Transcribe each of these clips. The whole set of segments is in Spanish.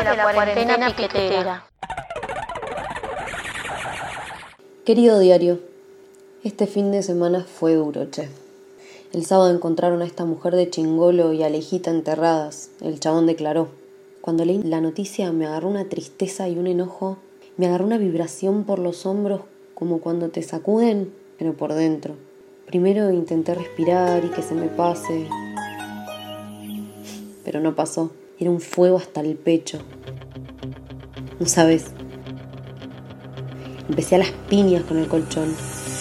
de la cuarentena piquetera. Querido diario, este fin de semana fue duro, che. El sábado encontraron a esta mujer de Chingolo y Alejita enterradas. El chabón declaró. Cuando leí la noticia me agarró una tristeza y un enojo. Me agarró una vibración por los hombros como cuando te sacuden, pero por dentro. Primero intenté respirar y que se me pase, pero no pasó. Era un fuego hasta el pecho. No sabes. Empecé a las piñas con el colchón.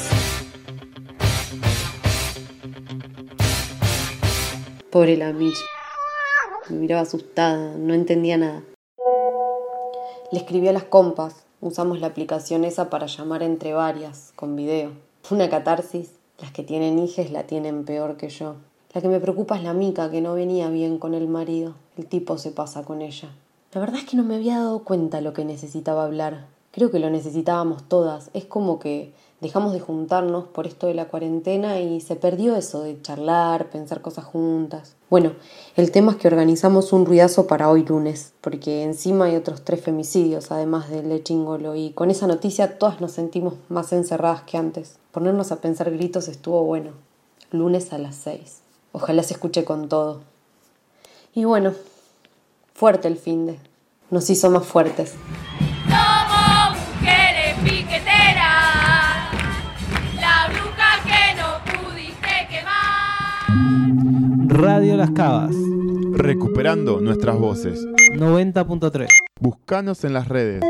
Pobre la Mitch. Me miraba asustada, no entendía nada. Le escribí a las compas. Usamos la aplicación esa para llamar entre varias, con video. Una catarsis. Las que tienen hijes la tienen peor que yo. La que me preocupa es la Mica, que no venía bien con el marido. El tipo se pasa con ella. La verdad es que no me había dado cuenta lo que necesitaba hablar. Creo que lo necesitábamos todas. Es como que dejamos de juntarnos por esto de la cuarentena y se perdió eso de charlar, pensar cosas juntas. Bueno, el tema es que organizamos un ruidazo para hoy lunes, porque encima hay otros 3 femicidios, además del de Chingolo, y con esa noticia todas nos sentimos más encerradas que antes. Ponernos a pensar gritos estuvo bueno. Lunes a las 6. Ojalá se escuche con todo. Y bueno, fuerte el finde. Nos hizo más fuertes. Somos mujeres piqueteras, la bruja que no pudiste quemar. Radio Las Cavas, recuperando nuestras voces. 90.3. Búscanos en las redes.